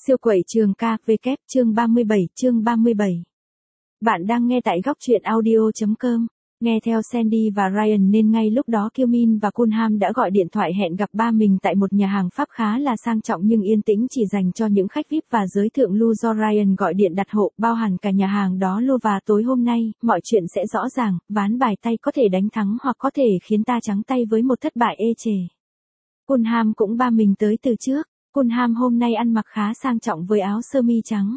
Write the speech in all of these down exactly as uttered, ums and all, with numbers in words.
Siêu quẩy trường ca, vê kép, chương ba mươi bảy, chương ba mươi bảy. Bạn đang nghe tại góc truyện audio chấm com. Nghe theo Sandy và Ryan nên ngay lúc đó Kiêu Min và Kunham đã gọi điện thoại hẹn gặp ba mình tại một nhà hàng Pháp khá là sang trọng nhưng yên tĩnh chỉ dành cho những khách vi ai pi và giới thượng lưu do Ryan gọi điện đặt hộ, bao hẳn cả nhà hàng đó luôn. Và tối hôm nay, mọi chuyện sẽ rõ ràng, ván bài tay có thể đánh thắng hoặc có thể khiến ta trắng tay với một thất bại ê chề. Kunham cũng ba mình tới từ trước. Kunham hôm nay ăn mặc khá sang trọng với áo sơ mi trắng.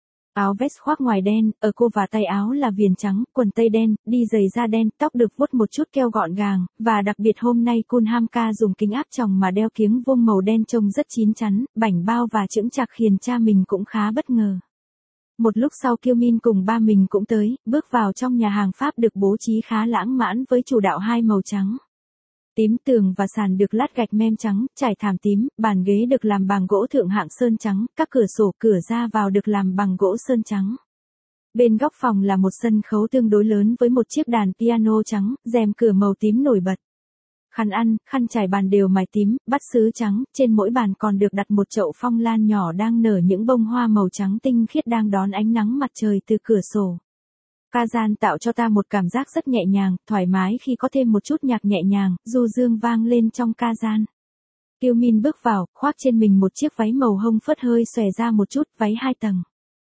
Áo vest khoác ngoài đen, ở cô và tay áo là viền trắng, quần tây đen, đi giày da đen, tóc được vuốt một chút keo gọn gàng, và đặc biệt hôm nay Kunham ca dùng kính áp tròng mà đeo kiếng vuông màu đen trông rất chín chắn, bảnh bao và chững chạc khiến cha mình cũng khá bất ngờ. Một lúc sau Kiêu Min cùng ba mình cũng tới, bước vào trong nhà hàng Pháp được bố trí khá lãng mạn với chủ đạo hai màu trắng. Tím, tường và sàn được lát gạch mem trắng, trải thảm tím, bàn ghế được làm bằng gỗ thượng hạng sơn trắng, các cửa sổ, cửa ra vào được làm bằng gỗ sơn trắng. Bên góc phòng là một sân khấu tương đối lớn với một chiếc đàn piano trắng, rèm cửa màu tím nổi bật. Khăn ăn, khăn trải bàn đều mài tím, bát sứ trắng, trên mỗi bàn còn được đặt một chậu phong lan nhỏ đang nở những bông hoa màu trắng tinh khiết đang đón ánh nắng mặt trời từ cửa sổ. Ca gian tạo cho ta một cảm giác rất nhẹ nhàng, thoải mái khi có thêm một chút nhạc nhẹ nhàng, du dương vang lên trong ca gian. Kiêu Min bước vào, khoác trên mình một chiếc váy màu hông phớt hơi xòe ra một chút, váy hai tầng.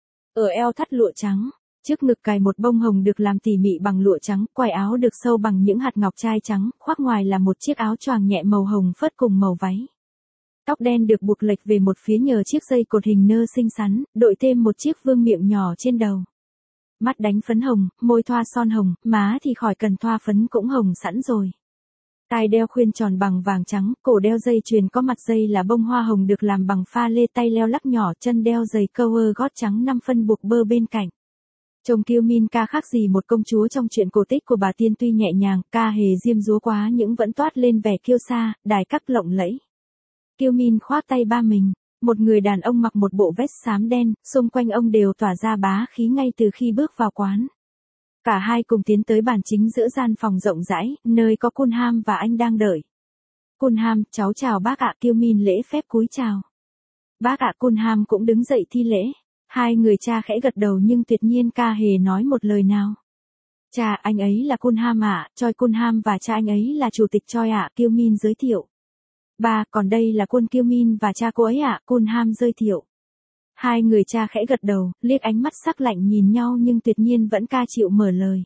Ở eo thắt lụa trắng, trước ngực cài một bông hồng được làm tỉ mỉ bằng lụa trắng, quai áo được sâu bằng những hạt ngọc trai trắng, khoác ngoài là một chiếc áo choàng nhẹ màu hồng phớt cùng màu váy. Tóc đen được buộc lệch về một phía nhờ chiếc dây cột hình nơ xinh xắn, đội thêm một chiếc vương miện nhỏ trên đầu. Mắt đánh phấn hồng, môi thoa son hồng, má thì khỏi cần thoa phấn cũng hồng sẵn rồi. Tai đeo khuyên tròn bằng vàng trắng, cổ đeo dây chuyền có mặt dây là bông hoa hồng được làm bằng pha lê, tay leo lắc nhỏ, chân đeo giày cover gót trắng năm phân buộc bơ bên cạnh. Trông Kiêu Min ca khác gì một công chúa trong truyện cổ tích của bà Tiên, tuy nhẹ nhàng, ca hề diêm dúa quá nhưng vẫn toát lên vẻ kiêu sa, đài các lộng lẫy. Kiêu Min khoác tay ba mình. Một người đàn ông mặc một bộ vest xám đen, xung quanh ông đều tỏa ra bá khí ngay từ khi bước vào quán. Cả hai cùng tiến tới bàn chính giữa gian phòng rộng rãi, nơi có Kunham và anh đang đợi. Kunham, cháu chào bác ạ. Kiêu Min lễ phép cúi chào. Bác ạ. Kunham cũng đứng dậy thi lễ. Hai người cha khẽ gật đầu nhưng tuyệt nhiên ca hề nói một lời nào. Cha, anh ấy là Kunham ạ, Choi Kunham và cha anh ấy là chủ tịch Choi ạ. Kiêu Min giới thiệu. Ba, còn đây là Kun Kiêu Min và cha cô ấy ạ. Kunham giới thiệu. Hai người cha khẽ gật đầu, liếc ánh mắt sắc lạnh nhìn nhau nhưng tuyệt nhiên vẫn ca chịu mở lời.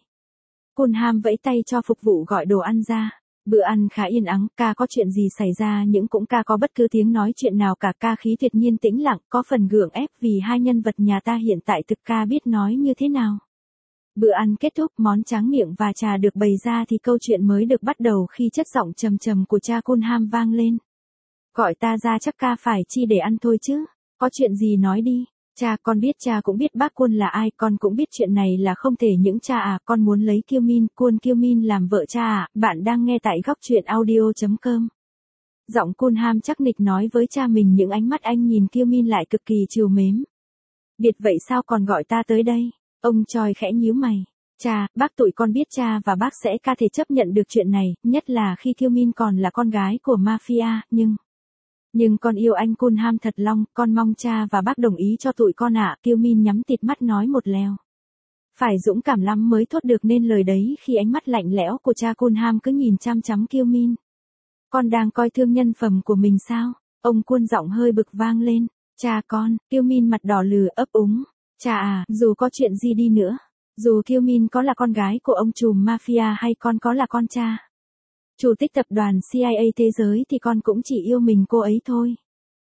Kunham vẫy tay cho phục vụ gọi đồ ăn ra. Bữa ăn khá yên ắng, ca có chuyện gì xảy ra nhưng cũng ca có bất cứ tiếng nói chuyện nào cả, ca khí tuyệt nhiên tĩnh lặng, có phần gượng ép vì hai nhân vật nhà ta hiện tại thực ca biết nói như thế nào. Bữa ăn kết thúc, món tráng miệng và trà được bày ra thì câu chuyện mới được bắt đầu khi chất giọng trầm trầm của cha Kunham vang lên. Gọi ta ra chắc ca phải chi để ăn thôi chứ, có chuyện gì nói đi. Cha, con biết, cha cũng biết bác Kun là ai, con cũng biết chuyện này là không thể những cha à, con muốn lấy Kiêu Min, Kun Kiêu Min làm vợ cha à. Bạn đang nghe tại góc truyện audio chấm com. Giọng Kunham chắc nịch nói với cha mình, những ánh mắt anh nhìn Kiêu Min lại cực kỳ trìu mến. Biệt vậy sao còn gọi ta tới đây? Ông Choi khẽ nhíu mày. Cha, bác tụi con biết cha và bác sẽ ca thể chấp nhận được chuyện này, nhất là khi Kiêu Min còn là con gái của mafia, nhưng... Nhưng con yêu anh Kunham thật lòng, con mong cha và bác đồng ý cho tụi con ạ. Kiêu Min nhắm tịt mắt nói một lèo. Phải dũng cảm lắm mới thốt được nên lời đấy khi ánh mắt lạnh lẽo của cha Kunham cứ nhìn chăm chăm Kiêu Min. Con đang coi thương nhân phẩm của mình sao? Ông Kun giọng hơi bực vang lên. Cha con, Kiêu Min mặt đỏ lừ ấp úng. Cha à, dù có chuyện gì đi nữa, dù Kiêu Min có là con gái của ông trùm mafia hay con có là con cha chủ tịch tập đoàn xê i a thế giới thì con cũng chỉ yêu mình cô ấy thôi.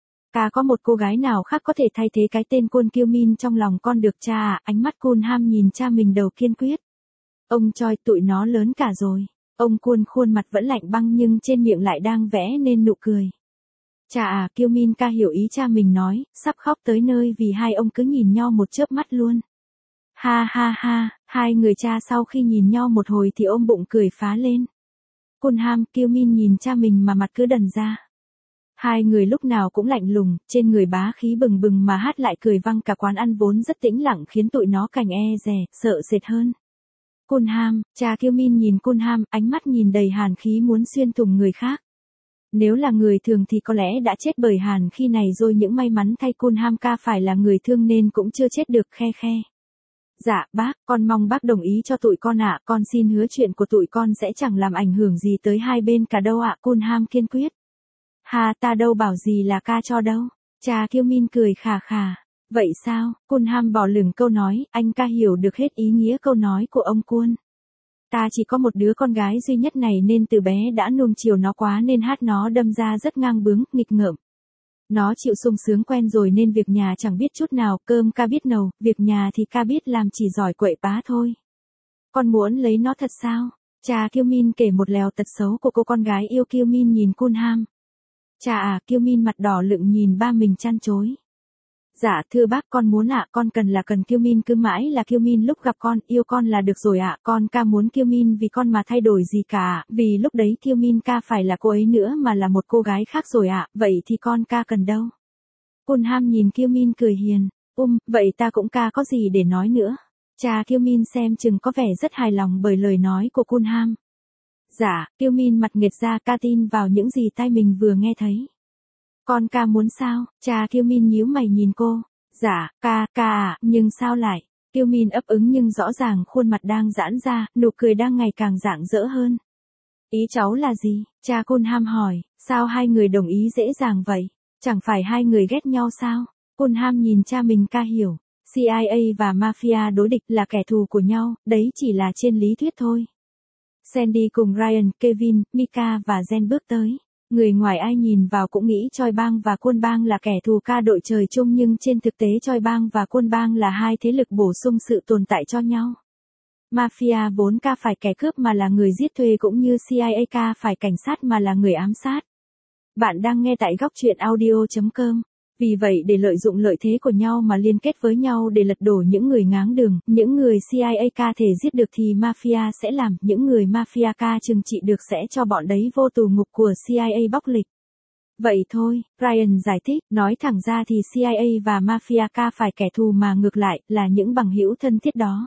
Ca có một cô gái nào khác có thể thay thế cái tên Kun Kiêu Min trong lòng con được cha à? Ánh mắt Kunham nhìn cha mình đầu kiên quyết. Ông Choi, tụi nó lớn cả rồi. Ông Kun khuôn mặt vẫn lạnh băng nhưng trên miệng lại đang vẽ nên nụ cười. Cha à, Kiêu Min ca hiểu ý cha mình nói, sắp khóc tới nơi vì hai ông cứ nhìn nhau một chớp mắt luôn. Ha ha ha, hai người cha sau khi nhìn nhau một hồi thì ôm bụng cười phá lên. Kunham, Kiêu Min nhìn cha mình mà mặt cứ đần ra. Hai người lúc nào cũng lạnh lùng, trên người bá khí bừng bừng mà hát lại cười văng cả quán ăn vốn rất tĩnh lặng khiến tụi nó cảnh e dè, sợ sệt hơn. Kunham, cha Kiêu Min nhìn Kunham, ánh mắt nhìn đầy hàn khí muốn xuyên thủng người khác. Nếu là người thường thì có lẽ đã chết bởi hàn khi này rồi, những may mắn thay Kunham ca phải là người thương nên cũng chưa chết được, khe khe. Dạ, bác, con mong bác đồng ý cho tụi con ạ, con xin hứa chuyện của tụi con sẽ chẳng làm ảnh hưởng gì tới hai bên cả đâu ạ, Kunham kiên quyết. Ha, ta đâu bảo gì là ca cho đâu. Cha Kyomin cười khà khà. Vậy sao? Kunham bỏ lửng câu nói, anh ca hiểu được hết ý nghĩa câu nói của ông Kun. Ta chỉ có một đứa con gái duy nhất này nên từ bé đã nuông chiều nó quá nên hát nó đâm ra rất ngang bướng, nghịch ngợm. Nó chịu sung sướng quen rồi nên việc nhà chẳng biết chút nào, cơm ca biết nấu, việc nhà thì ca biết làm, chỉ giỏi quậy phá thôi. Con muốn lấy nó thật sao? Cha Kyomin kể một lèo tật xấu của cô con gái yêu. Kyomin nhìn Kunham. Cha à, Kyomin mặt đỏ lựng nhìn ba mình chăn chối. Dạ thưa bác, con muốn ạ, con cần là cần. Kyomin cứ mãi là Kyomin lúc gặp con, yêu con là được rồi ạ, con ca muốn Kyomin vì con mà thay đổi gì cả ạ, vì lúc đấy Kyomin ca phải là cô ấy nữa mà là một cô gái khác rồi ạ, vậy thì con ca cần đâu. Kunham nhìn Kyomin cười hiền, um, vậy ta cũng ca có gì để nói nữa. Cha Kyomin xem chừng có vẻ rất hài lòng bởi lời nói của Kunham. Dạ, Kyomin mặt nghệt ra, ca tin vào những gì tai mình vừa nghe thấy. Con ca muốn sao? Cha Kyomin nhíu mày nhìn cô. Dạ, ca, ca à, nhưng sao lại? Kyomin ấp ứng nhưng rõ ràng khuôn mặt đang giãn ra, nụ cười đang ngày càng rạng rỡ hơn. Ý cháu là gì? Cha Kunham hỏi, sao hai người đồng ý dễ dàng vậy? Chẳng phải hai người ghét nhau sao? Kunham nhìn cha mình, ca hiểu. C I A và Mafia đối địch là kẻ thù của nhau, đấy chỉ là trên lý thuyết thôi. Sandy cùng Ryan, Kevin, Mika và Jen bước tới. Người ngoài ai nhìn vào cũng nghĩ Choi Bang và Quân Bang là kẻ thù ca đội trời chung, nhưng trên thực tế Choi Bang và Quân Bang là hai thế lực bổ sung sự tồn tại cho nhau. Mafia vốn ca phải kẻ cướp mà là người giết thuê, cũng như C I A ca phải cảnh sát mà là người ám sát. Bạn đang nghe tại góc truyện audio chấm com. Vì vậy để lợi dụng lợi thế của nhau mà liên kết với nhau để lật đổ những người ngáng đường, những người C I A ca thể giết được thì Mafia sẽ làm, những người Mafia ca trừng trị được sẽ cho bọn đấy vô tù ngục của C I A bóc lịch. Vậy thôi, Ryan giải thích, nói thẳng ra thì C I A và Mafia ca phải kẻ thù mà ngược lại, là những bằng hữu thân thiết đó.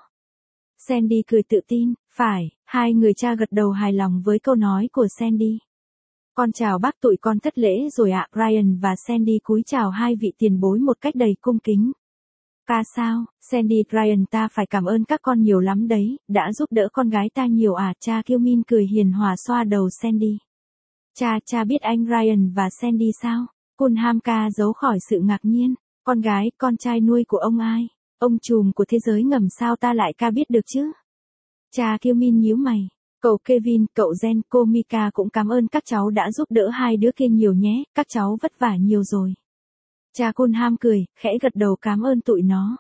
Sandy cười tự tin, phải, hai người cha gật đầu hài lòng với câu nói của Sandy. Con chào bác, tụi con thất lễ rồi ạ. Ryan và Sandy cúi chào hai vị tiền bối một cách đầy cung kính. Ca sao? Sandy, Ryan, ta phải cảm ơn các con nhiều lắm đấy, đã giúp đỡ con gái ta nhiều à. Cha Kyomin cười hiền hòa xoa đầu Sandy. Cha, cha biết anh Ryan và Sandy sao? Kunham ca giấu khỏi sự ngạc nhiên. Con gái, con trai nuôi của ông ai? Ông trùm của thế giới ngầm sao ta lại ca biết được chứ? Cha Kyomin nhíu mày. Cậu Kevin, cậu Jen, cô Mika cũng cảm ơn các cháu đã giúp đỡ hai đứa kia nhiều nhé, các cháu vất vả nhiều rồi. Cha Kunham cười, khẽ gật đầu cảm ơn tụi nó.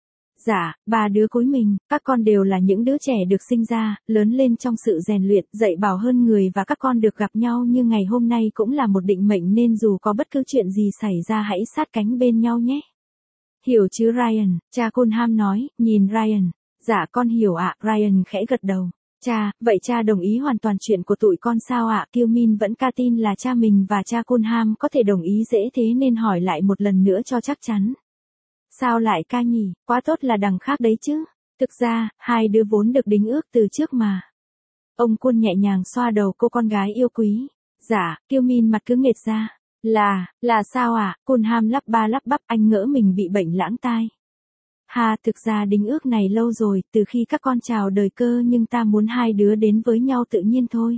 Dạ, ba đứa cúi mình, các con đều là những đứa trẻ được sinh ra, lớn lên trong sự rèn luyện, dạy bảo hơn người, và các con được gặp nhau như ngày hôm nay cũng là một định mệnh, nên dù có bất cứ chuyện gì xảy ra hãy sát cánh bên nhau nhé. Hiểu chứ Ryan, cha Kunham nói, nhìn Ryan. Dạ con hiểu ạ, Ryan khẽ gật đầu. Cha, vậy cha đồng ý hoàn toàn chuyện của tụi con sao ạ? Kyomin vẫn ca tin là cha mình và cha Kunham có thể đồng ý dễ thế nên hỏi lại một lần nữa cho chắc chắn. Sao lại ca nhỉ? Quá tốt là đằng khác đấy chứ. Thực ra, hai đứa vốn được đính ước từ trước mà. Ông Kun nhẹ nhàng xoa đầu cô con gái yêu quý. Dạ, Kyomin mặt cứ nghệt ra. Là, là sao ạ? Kunham lắp ba lắp bắp, anh ngỡ mình bị bệnh lãng tai. Ha, thực ra đính ước này lâu rồi, từ khi các con chào đời cơ, nhưng ta muốn hai đứa đến với nhau tự nhiên thôi.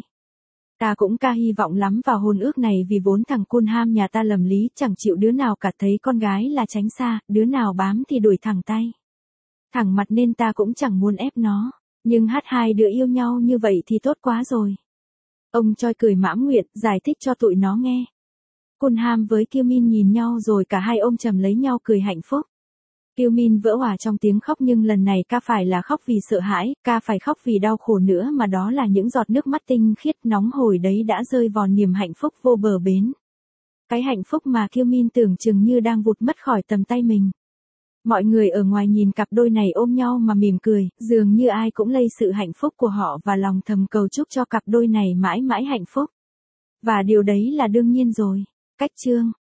Ta cũng ca hy vọng lắm vào hôn ước này vì vốn thằng Kunham nhà ta lầm lý, chẳng chịu đứa nào cả, thấy con gái là tránh xa, đứa nào bám thì đuổi thẳng tay. Thẳng mặt nên ta cũng chẳng muốn ép nó, nhưng hát hai đứa yêu nhau như vậy thì tốt quá rồi. Ông Choi cười mãn nguyện, giải thích cho tụi nó nghe. Kunham với Kyomin nhìn nhau rồi cả hai ôm chầm lấy nhau cười hạnh phúc. Kyomin vỡ òa trong tiếng khóc, nhưng lần này ca phải là khóc vì sợ hãi, ca phải khóc vì đau khổ nữa, mà đó là những giọt nước mắt tinh khiết nóng hổi đấy đã rơi vào niềm hạnh phúc vô bờ bến. Cái hạnh phúc mà Kyomin tưởng chừng như đang vụt mất khỏi tầm tay mình. Mọi người ở ngoài nhìn cặp đôi này ôm nhau mà mỉm cười, dường như ai cũng lây sự hạnh phúc của họ và lòng thầm cầu chúc cho cặp đôi này mãi mãi hạnh phúc. Và điều đấy là đương nhiên rồi. Cách chương